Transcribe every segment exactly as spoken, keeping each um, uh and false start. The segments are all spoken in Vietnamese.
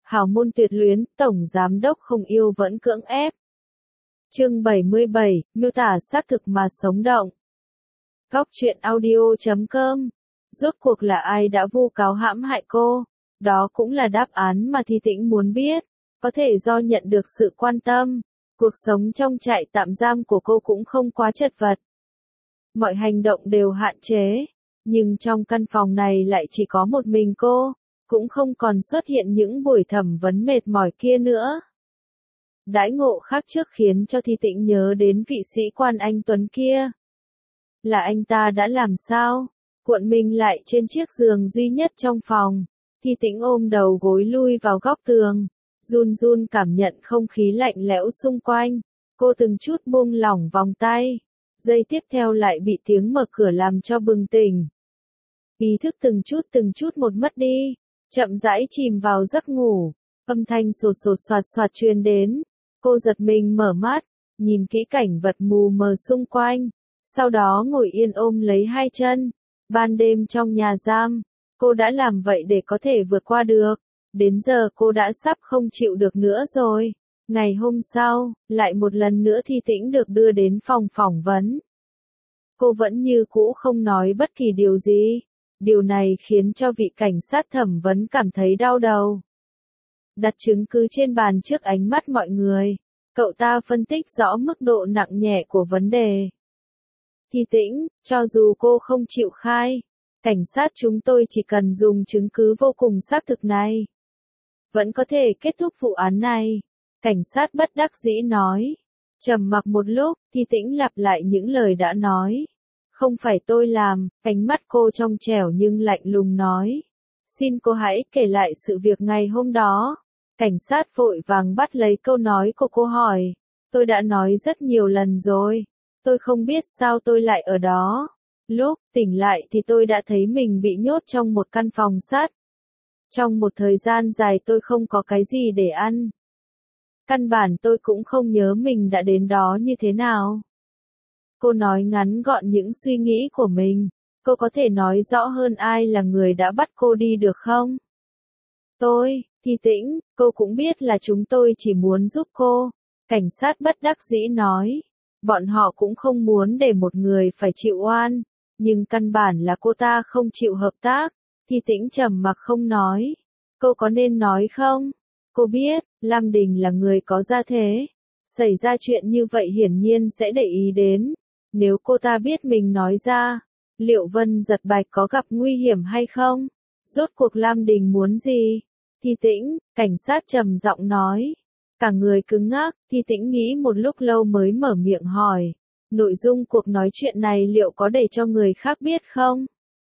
Hào môn tuyệt luyến, tổng giám đốc không yêu vẫn cưỡng ép. Chương bảy mươi bảy, miêu tả xác thực mà sống động. Góc truyện audio chấm com. Rốt cuộc là ai đã vu cáo hãm hại cô? Đó cũng là đáp án mà Thi Tĩnh muốn biết. Có thể do nhận được sự quan tâm, cuộc sống trong trại tạm giam của cô cũng không quá chật vật. Mọi hành động đều hạn chế, nhưng trong căn phòng này lại chỉ có một mình cô, cũng không còn xuất hiện những buổi thẩm vấn mệt mỏi kia nữa. Đãi ngộ khác trước khiến cho Thi Tĩnh nhớ đến vị sĩ quan anh Tuấn kia. Là anh ta đã làm sao? Cuộn mình lại trên chiếc giường duy nhất trong phòng, Thi Tĩnh ôm đầu gối lui vào góc tường, run run cảm nhận không khí lạnh lẽo xung quanh. Cô từng chút buông lỏng vòng tay, giây tiếp theo lại bị tiếng mở cửa làm cho bừng tỉnh. Ý thức từng chút từng chút một mất đi, chậm rãi chìm vào giấc ngủ, âm thanh sột sột soạt soạt truyền đến. Cô giật mình mở mắt, nhìn kỹ cảnh vật mù mờ xung quanh, sau đó ngồi yên ôm lấy hai chân. Ban đêm trong nhà giam, cô đã làm vậy để có thể vượt qua được, đến giờ cô đã sắp không chịu được nữa rồi. Ngày hôm sau, lại một lần nữa Thi Tĩnh được đưa đến phòng phỏng vấn. Cô vẫn như cũ không nói bất kỳ điều gì. Điều này khiến cho vị cảnh sát thẩm vấn cảm thấy đau đầu. Đặt chứng cứ trên bàn trước ánh mắt mọi người, cậu ta phân tích rõ mức độ nặng nhẹ của vấn đề. Thi Tĩnh, cho dù cô không chịu khai, cảnh sát chúng tôi chỉ cần dùng chứng cứ vô cùng xác thực này, vẫn có thể kết thúc vụ án này. Cảnh sát bất đắc dĩ nói. Trầm mặc một lúc, Thi Tĩnh lặp lại những lời đã nói. Không phải tôi làm, ánh mắt cô trong trẻo nhưng lạnh lùng nói. Xin cô hãy kể lại sự việc ngày hôm đó. Cảnh sát vội vàng bắt lấy câu nói của cô hỏi. Tôi đã nói rất nhiều lần rồi. Tôi không biết sao tôi lại ở đó. Lúc tỉnh lại thì tôi đã thấy mình bị nhốt trong một căn phòng sắt. Trong một thời gian dài tôi không có cái gì để ăn. Căn bản tôi cũng không nhớ mình đã đến đó như thế nào. Cô nói ngắn gọn những suy nghĩ của mình. Cô có thể nói rõ hơn ai là người đã bắt cô đi được không? Tôi, Thi Tĩnh, cô cũng biết là chúng tôi chỉ muốn giúp cô. Cảnh sát bất đắc dĩ nói. Bọn họ cũng không muốn để một người phải chịu oan. Nhưng căn bản là cô ta không chịu hợp tác. Thi Tĩnh trầm mặc không nói. Cô có nên nói không? Cô biết, Lam Đình là người có gia thế. Xảy ra chuyện như vậy hiển nhiên sẽ để ý đến. Nếu cô ta biết mình nói ra, liệu Vân Giật Bạch có gặp nguy hiểm hay không? Rốt cuộc Lam Đình muốn gì? Thi Tĩnh, cảnh sát trầm giọng nói. Cả người cứng ngắc, Thi Tĩnh nghĩ một lúc lâu mới mở miệng hỏi. Nội dung cuộc nói chuyện này liệu có để cho người khác biết không?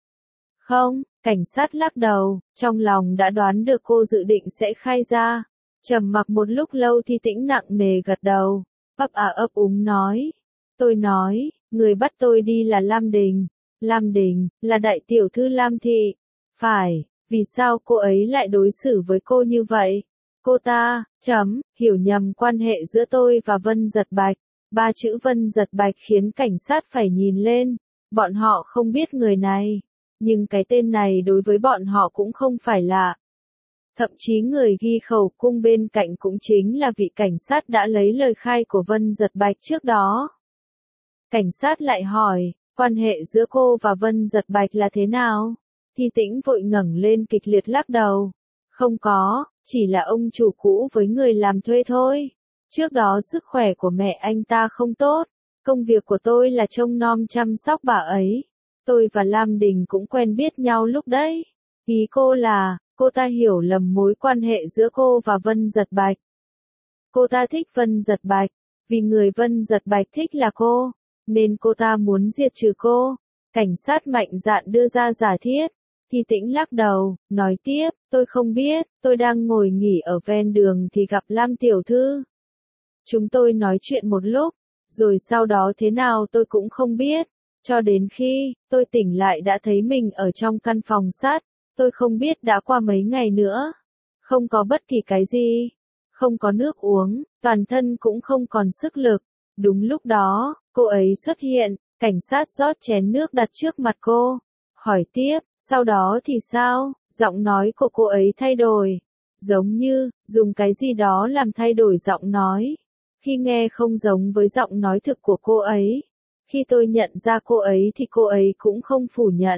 Không, cảnh sát lắc đầu, trong lòng đã đoán được cô dự định sẽ khai ra. Trầm mặc một lúc lâu Thi Tĩnh nặng nề gật đầu, ấp à ấp úng nói. Tôi nói, người bắt tôi đi là Lam Đình. Lam Đình, là đại tiểu thư Lam Thị. Phải, vì sao cô ấy lại đối xử với cô như vậy? Cô ta, chấm, hiểu nhầm quan hệ giữa tôi và Vân Giật Bạch. Ba chữ Vân Giật Bạch khiến cảnh sát phải nhìn lên. Bọn họ không biết người này. Nhưng cái tên này đối với bọn họ cũng không phải lạ. Thậm chí người ghi khẩu cung bên cạnh cũng chính là vị cảnh sát đã lấy lời khai của Vân Giật Bạch trước đó. Cảnh sát lại hỏi, quan hệ giữa cô và Vân Giật Bạch là thế nào? Thi Tĩnh vội ngẩng lên kịch liệt lắc đầu. Không có, chỉ là ông chủ cũ với người làm thuê thôi. Trước đó sức khỏe của mẹ anh ta không tốt. Công việc của tôi là trông nom chăm sóc bà ấy. Tôi và Lam Đình cũng quen biết nhau lúc đấy. Ý cô là, cô ta hiểu lầm mối quan hệ giữa cô và Vân Giật Bạch. Cô ta thích Vân Giật Bạch, vì người Vân Giật Bạch thích là cô, nên cô ta muốn diệt trừ cô. Cảnh sát mạnh dạn đưa ra giả thiết. Thi Tĩnh lắc đầu, nói tiếp, tôi không biết, tôi đang ngồi nghỉ ở ven đường thì gặp Lam tiểu thư. Chúng tôi nói chuyện một lúc, rồi sau đó thế nào tôi cũng không biết. Cho đến khi, tôi tỉnh lại đã thấy mình ở trong căn phòng sắt, tôi không biết đã qua mấy ngày nữa. Không có bất kỳ cái gì, không có nước uống, toàn thân cũng không còn sức lực. Đúng lúc đó, cô ấy xuất hiện, cảnh sát rót chén nước đặt trước mặt cô. Hỏi tiếp, sau đó thì sao? Giọng nói của cô ấy thay đổi. giống như, dùng cái gì đó làm thay đổi giọng nói. Khi nghe không giống với giọng nói thực của cô ấy. Khi tôi nhận ra cô ấy thì cô ấy cũng không phủ nhận.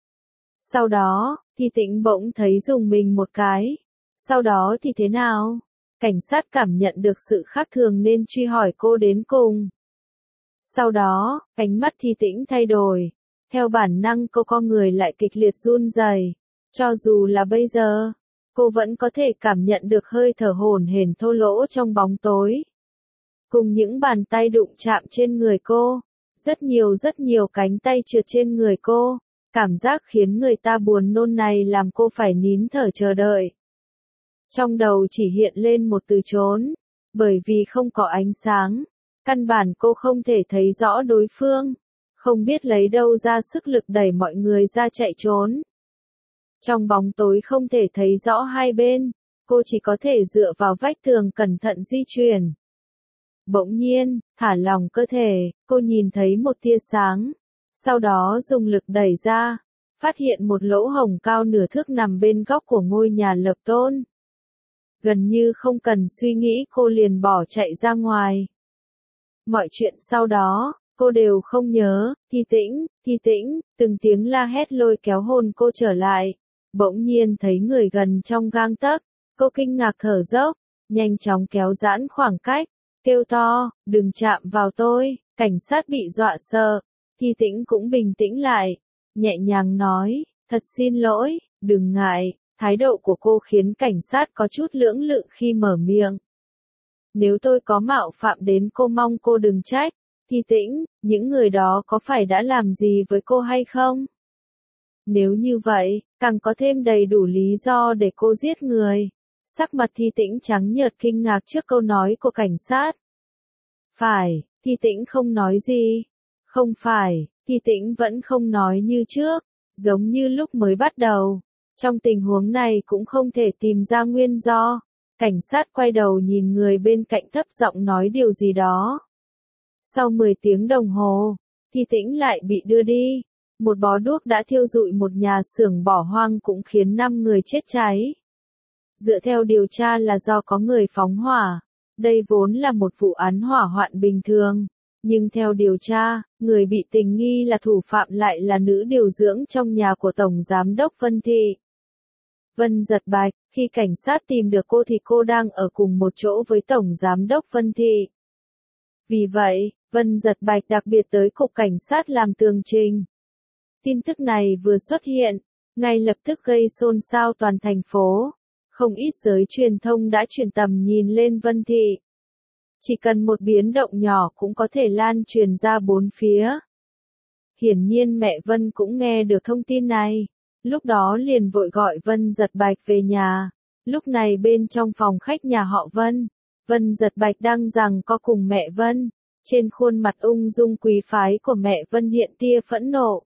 Sau đó, Thi Tĩnh bỗng thấy rùng mình một cái. Sau đó thì thế nào? Cảnh sát cảm nhận được sự khác thường nên truy hỏi cô đến cùng. Sau đó, ánh mắt Thi Tĩnh thay đổi. Theo bản năng cô con người lại kịch liệt run rẩy. Cho dù là bây giờ, cô vẫn có thể cảm nhận được hơi thở hổn hển thô lỗ trong bóng tối. Cùng những bàn tay đụng chạm trên người cô. Rất nhiều rất nhiều cánh tay trượt trên người cô. Cảm giác khiến người ta buồn nôn này làm cô phải nín thở chờ đợi. Trong đầu chỉ hiện lên một từ trốn. Bởi vì không có ánh sáng. Căn bản cô không thể thấy rõ đối phương. Không biết lấy đâu ra sức lực đẩy mọi người ra chạy trốn. Trong bóng tối không thể thấy rõ hai bên. Cô chỉ có thể dựa vào vách tường cẩn thận di chuyển. Bỗng nhiên, thả lỏng cơ thể, cô nhìn thấy một tia sáng. Sau đó dùng lực đẩy ra, phát hiện một lỗ hổng cao nửa thước nằm bên góc của ngôi nhà lập tôn. Gần như không cần suy nghĩ cô liền bỏ chạy ra ngoài. Mọi chuyện sau đó, cô đều không nhớ. Thi Tĩnh, Thi Tĩnh, từng tiếng la hét lôi kéo hồn cô trở lại. Bỗng nhiên thấy người gần trong gang tấc, cô kinh ngạc thở dốc, nhanh chóng kéo giãn khoảng cách, kêu to, đừng chạm vào tôi. Cảnh sát bị dọa sợ. Thi Tĩnh cũng bình tĩnh lại, nhẹ nhàng nói, thật xin lỗi, đừng ngại. Thái độ của cô khiến cảnh sát có chút lưỡng lự khi mở miệng. Nếu tôi có mạo phạm đến cô mong cô đừng trách. Thi Tĩnh, những người đó có phải đã làm gì với cô hay không? Nếu như vậy, càng có thêm đầy đủ lý do để cô giết người. Sắc mặt Thi Tĩnh trắng nhợt kinh ngạc trước câu nói của cảnh sát. Phải, Thi Tĩnh không nói gì. Không phải, Thi Tĩnh vẫn không nói như trước, giống như lúc mới bắt đầu. Trong tình huống này cũng không thể tìm ra nguyên do. Cảnh sát quay đầu nhìn người bên cạnh thấp giọng nói điều gì đó. Sau mười tiếng đồng hồ, Thi Tĩnh lại bị đưa đi. Một bó đuốc đã thiêu rụi một nhà xưởng bỏ hoang cũng khiến năm người chết cháy. Dựa theo điều tra là do có người phóng hỏa. Đây vốn là một vụ án hỏa hoạn bình thường. Nhưng theo điều tra, người bị tình nghi là thủ phạm lại là nữ điều dưỡng trong nhà của Tổng Giám đốc Vân Thị. Vân Giật Bạch, khi cảnh sát tìm được cô thì cô đang ở cùng một chỗ với Tổng Giám đốc Vân Thị. Vì vậy, Vân Giật Bạch đặc biệt tới cục cảnh sát làm tường trình. Tin tức này vừa xuất hiện, ngay lập tức gây xôn xao toàn thành phố. Không ít giới truyền thông đã chuyển tầm nhìn lên Vân Thị. Chỉ cần một biến động nhỏ cũng có thể lan truyền ra bốn phía. Hiển nhiên mẹ Vân cũng nghe được thông tin này. Lúc đó liền vội gọi Vân Giật Bạch về nhà. Lúc này bên trong phòng khách nhà họ Vân, Vân Giật Bạch đang giằng co cùng mẹ Vân. Trên khuôn mặt ung dung quý phái của mẹ Vân hiện tia phẫn nộ.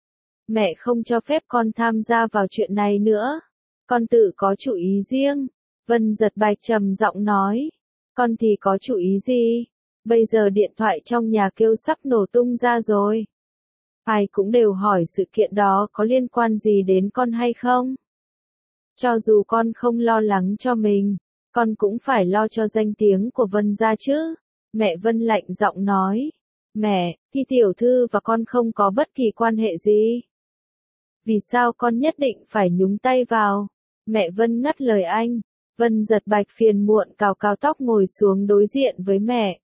Mẹ không cho phép con tham gia vào chuyện này nữa. Con tự có chủ ý riêng. Vân Giật Bạch trầm giọng nói. Con thì có chủ ý gì? Bây giờ điện thoại trong nhà kêu sắp nổ tung ra rồi. Ai cũng đều hỏi sự kiện đó có liên quan gì đến con hay không? Cho dù con không lo lắng cho mình, con cũng phải lo cho danh tiếng của Vân gia chứ. Mẹ Vân lạnh giọng nói. Mẹ, Thi tiểu thư và con không có bất kỳ quan hệ gì. Vì sao con nhất định phải nhúng tay vào? Mẹ Vân ngắt lời anh. Vân Giật Bạch phiền muộn cào cào tóc ngồi xuống đối diện với mẹ.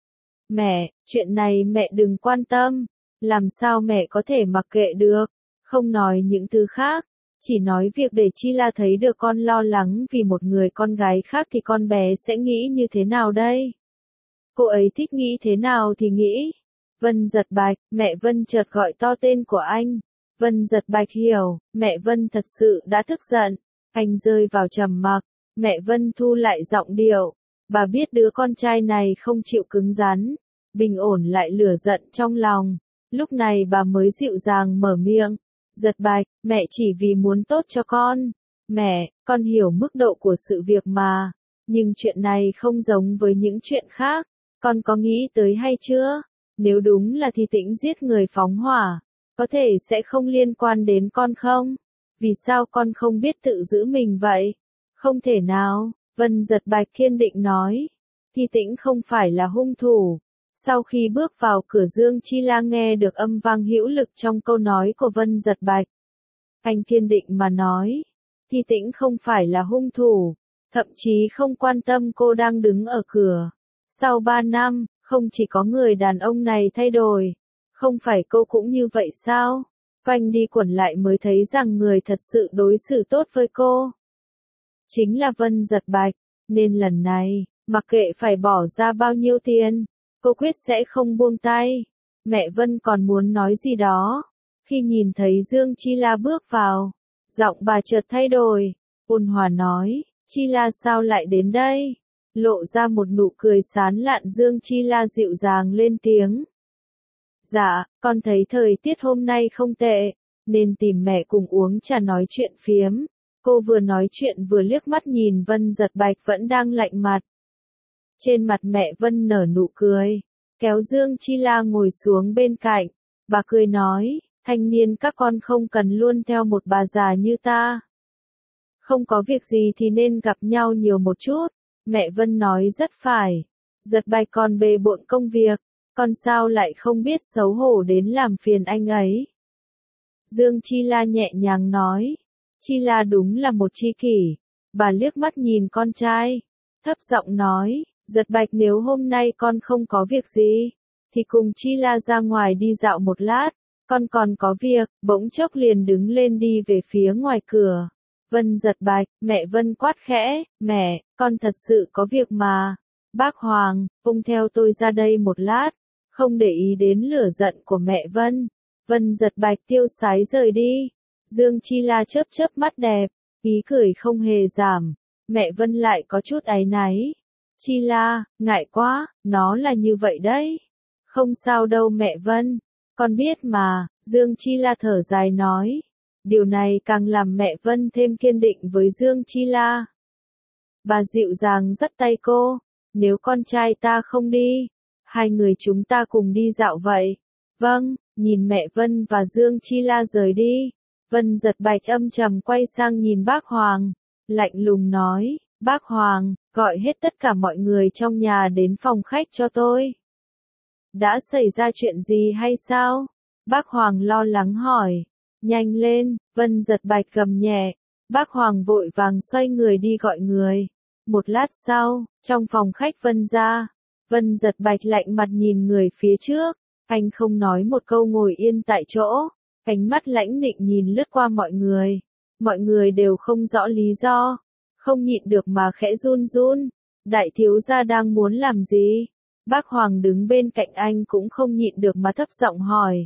Mẹ, chuyện này mẹ đừng quan tâm. Làm sao mẹ có thể mặc kệ được? Không nói những thứ khác. Chỉ nói việc để Chi La thấy được con lo lắng vì một người con gái khác thì con bé sẽ nghĩ như thế nào đây? Cô ấy thích nghĩ thế nào thì nghĩ. Vân Giật Bạch, mẹ Vân chợt gọi to tên của anh. Vân Giật Bạch hiểu, mẹ Vân thật sự đã tức giận. Anh rơi vào trầm mặc. Mẹ Vân thu lại giọng điệu. Bà biết đứa con trai này không chịu cứng rắn. Bình ổn lại lửa giận trong lòng. Lúc này bà mới dịu dàng mở miệng. Giật Bạch, mẹ chỉ vì muốn tốt cho con. Mẹ, con hiểu mức độ của sự việc mà. Nhưng chuyện này không giống với những chuyện khác. Con có nghĩ tới hay chưa? Nếu đúng là Thi Tĩnh giết người phóng hỏa, có thể sẽ không liên quan đến con không? Vì sao con không biết tự giữ mình vậy? Không thể nào, Vân Giật Bạch kiên định nói. Thi Tĩnh không phải là hung thủ. Sau khi bước vào cửa, Dương Chi La nghe được âm vang hữu lực trong câu nói của Vân Giật Bạch. Anh kiên định mà nói, Thi Tĩnh không phải là hung thủ, thậm chí không quan tâm cô đang đứng ở cửa. Sau ba năm, không chỉ có người đàn ông này thay đổi, không phải cô cũng như vậy sao? Quanh đi quẩn lại mới thấy rằng người thật sự đối xử tốt với cô chính là Vân Giật Bạch, nên lần này, mặc kệ phải bỏ ra bao nhiêu tiền, cô quyết sẽ không buông tay. Mẹ Vân còn muốn nói gì đó, khi nhìn thấy Dương Chi La bước vào, giọng bà chợt thay đổi, ôn hòa nói, Chi La sao lại đến đây? Lộ ra một nụ cười sán lạn, Dương Chi La dịu dàng lên tiếng. Dạ, con thấy thời tiết hôm nay không tệ, nên tìm mẹ cùng uống trà nói chuyện phiếm. Cô vừa nói chuyện vừa liếc mắt nhìn Vân Giật Bạch vẫn đang lạnh mặt. Trên mặt mẹ Vân nở nụ cười, kéo Dương Chi La ngồi xuống bên cạnh. Bà cười nói, thanh niên các con không cần luôn theo một bà già như ta. Không có việc gì thì nên gặp nhau nhiều một chút. Mẹ Vân nói rất phải. Giật Bạch còn bề bộn công việc, con sao lại không biết xấu hổ đến làm phiền anh ấy. Dương Chi La nhẹ nhàng nói, Chi La đúng là một tri kỷ. Bà liếc mắt nhìn con trai, thấp giọng nói, Giật Bạch nếu hôm nay con không có việc gì, thì cùng Chi La ra ngoài đi dạo một lát, con còn có việc. Bỗng chốc liền đứng lên đi về phía ngoài cửa. Vân Giật Bạch, mẹ Vân quát khẽ, mẹ, con thật sự có việc mà. Bác Hoàng, ông theo tôi ra đây một lát. Không để ý đến lửa giận của mẹ Vân, Vân Giật Bạch tiêu sái rời đi. Dương Chi La chớp chớp mắt đẹp, ý cười không hề giảm. Mẹ Vân lại có chút áy náy. Chi La, ngại quá, nó là như vậy đấy. Không sao đâu mẹ Vân, con biết mà. Dương Chi La thở dài nói. Điều này càng làm mẹ Vân thêm kiên định với Dương Chi La. Bà dịu dàng dắt tay cô, nếu con trai ta không đi, hai người chúng ta cùng đi dạo vậy. Vâng, nhìn mẹ Vân và Dương Chi La rời đi. Vân Giật Bạch âm trầm quay sang nhìn bác Hoàng, lạnh lùng nói, bác Hoàng, gọi hết tất cả mọi người trong nhà đến phòng khách cho tôi. Đã xảy ra chuyện gì hay sao? Bác Hoàng lo lắng hỏi. Nhanh lên, Vân Giật Bạch gầm nhẹ. Bác Hoàng vội vàng xoay người đi gọi người. Một lát sau, trong phòng khách Vân gia, Vân Giật Bạch lạnh mặt nhìn người phía trước. Anh không nói một câu ngồi yên tại chỗ. Ánh mắt lãnh định nhìn lướt qua mọi người. Mọi người đều không rõ lý do. Không nhịn được mà khẽ run run. Đại thiếu gia đang muốn làm gì? Bác Hoàng đứng bên cạnh anh cũng không nhịn được mà thấp giọng hỏi.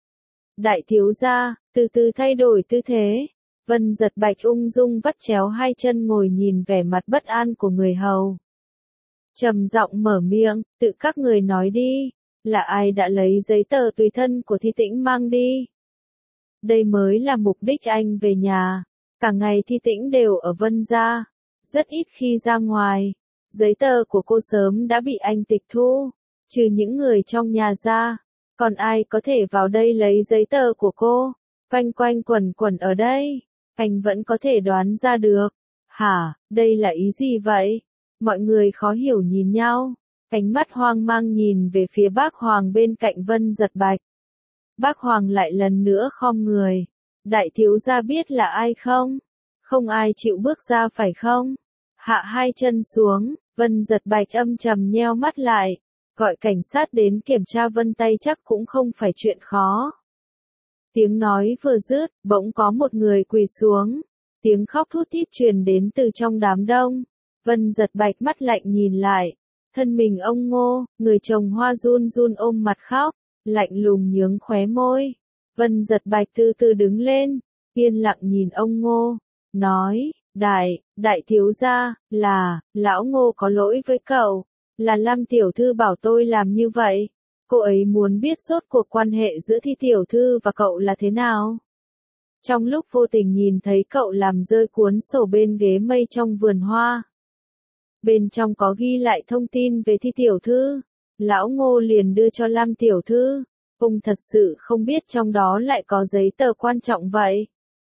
Đại thiếu gia, từ từ thay đổi tư thế. Vân Giật Bạch ung dung vắt chéo hai chân ngồi nhìn vẻ mặt bất an của người hầu. Trầm giọng mở miệng, tự các người nói đi, là ai đã lấy giấy tờ tùy thân của Thi Tĩnh mang đi? Đây mới là mục đích anh về nhà. Cả ngày Thi Tĩnh đều ở Vân gia, rất ít khi ra ngoài. Giấy tờ của cô sớm đã bị anh tịch thu, trừ những người trong nhà ra. Còn ai có thể vào đây lấy giấy tờ của cô? Quanh quanh quẩn quẩn ở đây, anh vẫn có thể đoán ra được. Hả, đây là ý gì vậy? Mọi người khó hiểu nhìn nhau, ánh mắt hoang mang nhìn về phía bác Hoàng bên cạnh Vân Giật Bạch. Bác Hoàng lại lần nữa khom người. Đại thiếu gia biết là ai không? Không ai chịu bước ra phải không? Hạ hai chân xuống, Vân Giật Bạch âm trầm nheo mắt lại. Gọi cảnh sát đến kiểm tra vân tay chắc cũng không phải chuyện khó. Tiếng nói vừa dứt, bỗng có một người quỳ xuống. Tiếng khóc thút thít truyền đến từ trong đám đông. Vân Giật Bạch mắt lạnh nhìn lại. Thân mình ông Ngô, người chồng hoa run run ôm mặt khóc, lạnh lùng nhướng khóe môi. Vân Giật Bạch từ từ đứng lên, yên lặng nhìn ông Ngô, nói, đại, đại thiếu gia, là, lão Ngô có lỗi với cậu. Là Lam tiểu thư bảo tôi làm như vậy. Cô ấy muốn biết rốt cuộc quan hệ giữa Thi tiểu thư và cậu là thế nào. Trong lúc vô tình nhìn thấy cậu làm rơi cuốn sổ bên ghế mây trong vườn hoa. Bên trong có ghi lại thông tin về Thi tiểu thư. Lão Ngô liền đưa cho Lam tiểu thư. Ông thật sự không biết trong đó lại có giấy tờ quan trọng vậy.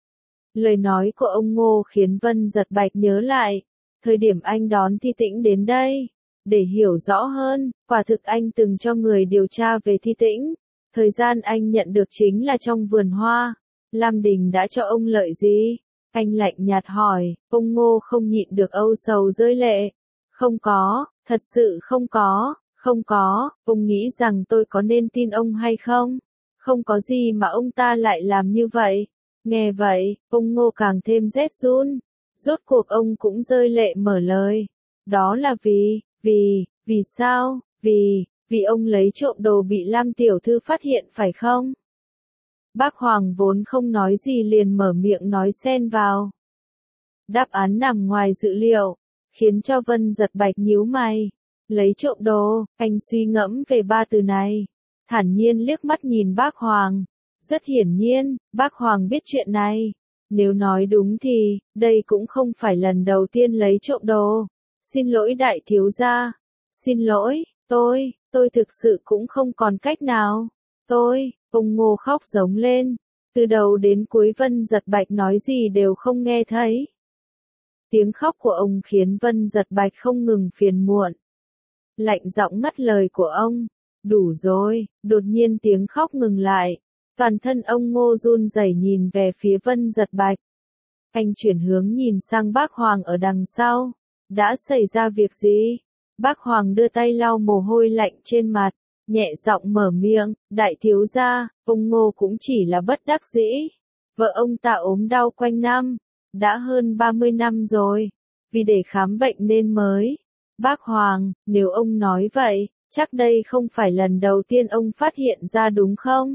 Lời nói của ông Ngô khiến Vân Giật Bạch nhớ lại, thời điểm anh đón Thi Tĩnh đến đây. Để hiểu rõ hơn, quả thực anh từng cho người điều tra về Thi Tĩnh. Thời gian anh nhận được chính là trong vườn hoa. Lam Đình đã cho ông lợi gì? Anh lạnh nhạt hỏi, ông Ngô không nhịn được âu sầu rơi lệ. Không có, thật sự không có, không có, ông nghĩ rằng tôi có nên tin ông hay không? Không có gì mà ông ta lại làm như vậy. Nghe vậy, ông Ngô càng thêm rét run. Rốt cuộc ông cũng rơi lệ mở lời. Đó là vì, vì, vì sao, vì, vì ông lấy trộm đồ bị Lam tiểu thư phát hiện phải không? Bác Hoàng vốn không nói gì liền mở miệng nói xen vào. Đáp án nằm ngoài dự liệu, khiến cho Vân Giật Bạch nhíu mày. Lấy trộm đồ, anh suy ngẫm về ba từ này. Thản nhiên liếc mắt nhìn bác Hoàng. Rất hiển nhiên, bác Hoàng biết chuyện này. Nếu nói đúng thì, đây cũng không phải lần đầu tiên lấy trộm đồ. Xin lỗi đại thiếu gia. Xin lỗi, tôi, tôi thực sự cũng không còn cách nào. Tôi, ông Ngô khóc giống lên. Từ đầu đến cuối Vân Giật Bạch nói gì đều không nghe thấy. Tiếng khóc của ông khiến Vân Giật Bạch không ngừng phiền muộn. Lạnh giọng ngắt lời của ông. Đủ rồi, đột nhiên tiếng khóc ngừng lại. Toàn thân ông Ngô run rẩy nhìn về phía Vân Giật Bạch. Anh chuyển hướng nhìn sang bác Hoàng ở đằng sau. Đã xảy ra việc gì? Bác Hoàng đưa tay lau mồ hôi lạnh trên mặt, nhẹ giọng mở miệng, đại thiếu gia, ông Ngô cũng chỉ là bất đắc dĩ. Vợ ông ta ốm đau quanh năm, đã hơn ba mươi năm rồi, vì để khám bệnh nên mới. Bác Hoàng, nếu ông nói vậy, chắc đây không phải lần đầu tiên ông phát hiện ra đúng không?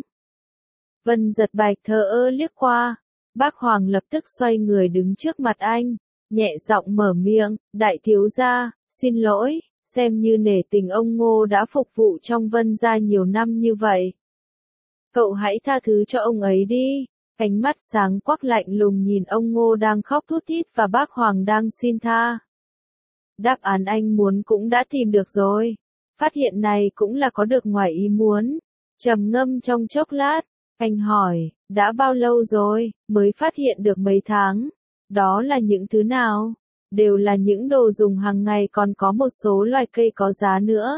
Vân Giật Bạch thờ ơ liếc qua, bác Hoàng lập tức xoay người đứng trước mặt anh, nhẹ giọng mở miệng, đại thiếu gia, xin lỗi, xem như nể tình ông Ngô đã phục vụ trong Vân gia nhiều năm như vậy. Cậu hãy tha thứ cho ông ấy đi. Ánh mắt sáng quắc lạnh lùng nhìn ông Ngô đang khóc thút thít và bác Hoàng đang xin tha. Đáp án anh muốn cũng đã tìm được rồi. Phát hiện này cũng là có được ngoài ý muốn. Trầm ngâm trong chốc lát, anh hỏi, đã bao lâu rồi, mới phát hiện được mấy tháng? Đó là những thứ nào? Đều là những đồ dùng hàng ngày, còn có một số loài cây có giá nữa.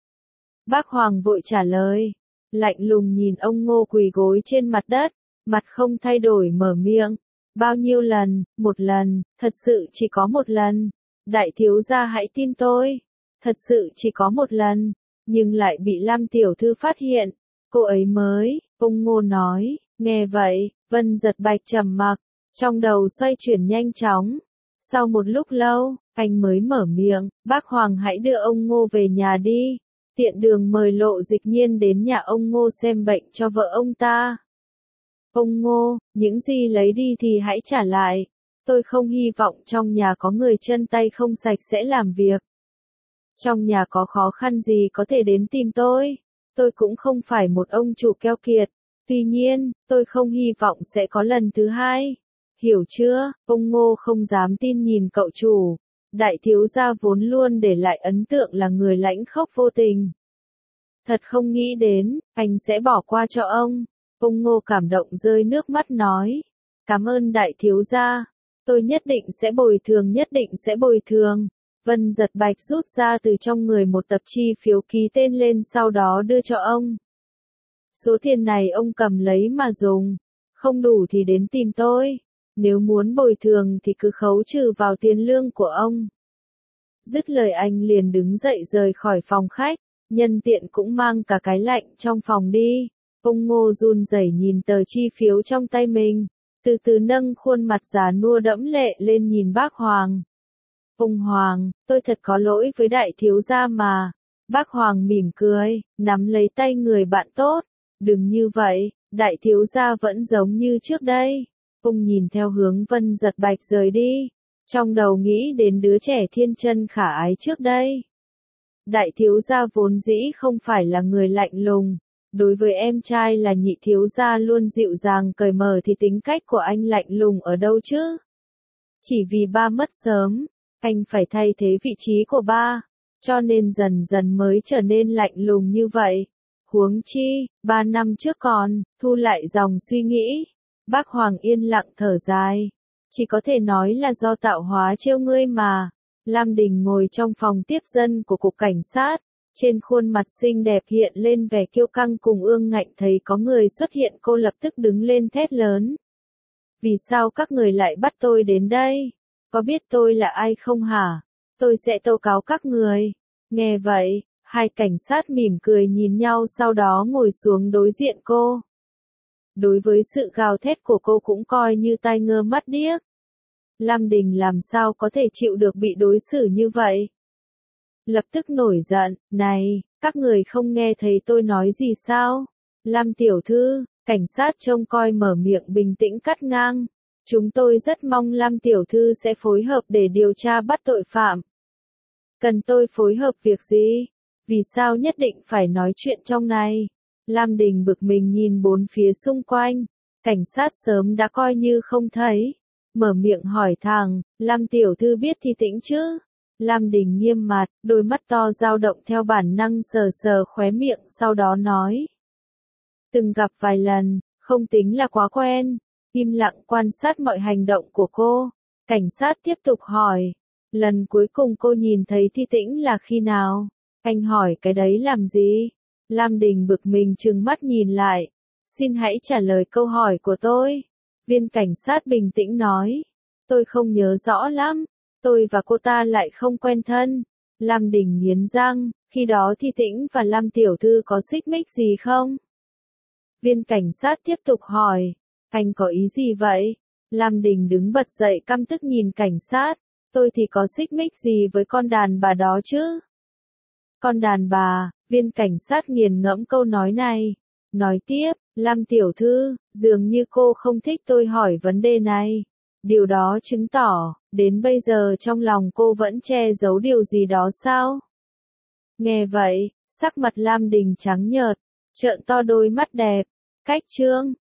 Bác Hoàng vội trả lời, lạnh lùng nhìn ông Ngô quỳ gối trên mặt đất, mặt không thay đổi mở miệng. Bao nhiêu lần? Một lần, thật sự chỉ có một lần. Đại thiếu gia hãy tin tôi. Thật sự chỉ có một lần, nhưng lại bị Lam tiểu thư phát hiện. Cô ấy mới, ông Ngô nói. Nghe vậy, Vân Giật Bạch trầm mặc, trong đầu xoay chuyển nhanh chóng. Sau một lúc lâu, anh mới mở miệng, bác Hoàng hãy đưa ông Ngô về nhà đi. Tiện đường mời Lộ Dịch Nhiên đến nhà ông Ngô xem bệnh cho vợ ông ta. Ông Ngô, những gì lấy đi thì hãy trả lại. Tôi không hy vọng trong nhà có người chân tay không sạch sẽ làm việc. Trong nhà có khó khăn gì có thể đến tìm tôi. Tôi cũng không phải một ông chủ keo kiệt. Tuy nhiên, tôi không hy vọng sẽ có lần thứ hai. Hiểu chưa? Ông Ngô không dám tin nhìn cậu chủ. Đại thiếu gia vốn luôn để lại ấn tượng là người lãnh khốc vô tình. Thật không nghĩ đến, anh sẽ bỏ qua cho ông. Ông Ngô cảm động rơi nước mắt nói. Cảm ơn đại thiếu gia. Tôi nhất định sẽ bồi thường, nhất định sẽ bồi thường. Vân Giật Bạch rút ra từ trong người một tập chi phiếu ký tên lên, sau đó đưa cho ông. Số tiền này ông cầm lấy mà dùng. Không đủ thì đến tìm tôi. Nếu muốn bồi thường thì cứ khấu trừ vào tiền lương của ông. Dứt lời anh liền đứng dậy rời khỏi phòng khách. Nhân tiện cũng mang cả cái lạnh trong phòng đi. Ông Ngô run rẩy nhìn tờ chi phiếu trong tay mình. Từ từ nâng khuôn mặt già nua đẫm lệ lên nhìn bác Hoàng. Ông Hoàng, tôi thật có lỗi với đại thiếu gia mà. Bác Hoàng mỉm cười, nắm lấy tay người bạn tốt. Đừng như vậy, đại thiếu gia vẫn giống như trước đây. Ông nhìn theo hướng Vân Giật Bạch rời đi. Trong đầu nghĩ đến đứa trẻ thiên chân khả ái trước đây. Đại thiếu gia vốn dĩ không phải là người lạnh lùng. Đối với em trai là nhị thiếu gia luôn dịu dàng cởi mở thì tính cách của anh lạnh lùng ở đâu chứ? Chỉ vì ba mất sớm, anh phải thay thế vị trí của ba, cho nên dần dần mới trở nên lạnh lùng như vậy. Huống chi, ba năm trước còn, thu lại dòng suy nghĩ. Bác Hoàng yên lặng thở dài. Chỉ có thể nói là do tạo hóa trêu ngươi mà. Lam Đình ngồi trong phòng tiếp dân của cục cảnh sát. Trên khuôn mặt xinh đẹp hiện lên vẻ kiêu căng cùng ương ngạnh, thấy có người xuất hiện cô lập tức đứng lên thét lớn. Vì sao các người lại bắt tôi đến đây? Có biết tôi là ai không hả? Tôi sẽ tố cáo các người. Nghe vậy, hai cảnh sát mỉm cười nhìn nhau sau đó ngồi xuống đối diện cô. Đối với sự gào thét của cô cũng coi như tai ngơ mắt điếc. Lam Đình làm sao có thể chịu được bị đối xử như vậy? Lập tức nổi giận, này, các người không nghe thấy tôi nói gì sao? Lam tiểu thư, cảnh sát trông coi mở miệng bình tĩnh cắt ngang. Chúng tôi rất mong Lam tiểu thư sẽ phối hợp để điều tra bắt tội phạm. Cần tôi phối hợp việc gì? Vì sao nhất định phải nói chuyện trong này? Lam Đình bực mình nhìn bốn phía xung quanh. Cảnh sát sớm đã coi như không thấy. Mở miệng hỏi thẳng, Lam tiểu thư biết Thi Tĩnh chứ? Lam Đình nghiêm mặt, đôi mắt to dao động theo bản năng sờ sờ khóe miệng sau đó nói. Từng gặp vài lần, không tính là quá quen. Im lặng quan sát mọi hành động của cô. Cảnh sát tiếp tục hỏi. Lần cuối cùng cô nhìn thấy Thi Tĩnh là khi nào? Anh hỏi cái đấy làm gì? Lam Đình bực mình trừng mắt nhìn lại. Xin hãy trả lời câu hỏi của tôi. Viên cảnh sát bình tĩnh nói. Tôi không nhớ rõ lắm. Tôi và cô ta lại không quen thân. Lam Đình nghiến răng. Khi đó Thi Tĩnh và Lam tiểu thư có xích mích gì không? Viên cảnh sát tiếp tục hỏi. Anh có ý gì vậy? Lam Đình đứng bật dậy căm tức nhìn cảnh sát. Tôi thì có xích mích gì với con đàn bà đó chứ? Con đàn bà, viên cảnh sát nghiền ngẫm câu nói này. Nói tiếp, Lam tiểu thư, dường như cô không thích tôi hỏi vấn đề này. Điều đó chứng tỏ, đến bây giờ trong lòng cô vẫn che giấu điều gì đó sao? Nghe vậy, sắc mặt Lam Đình trắng nhợt, trợn to đôi mắt đẹp. Cách chương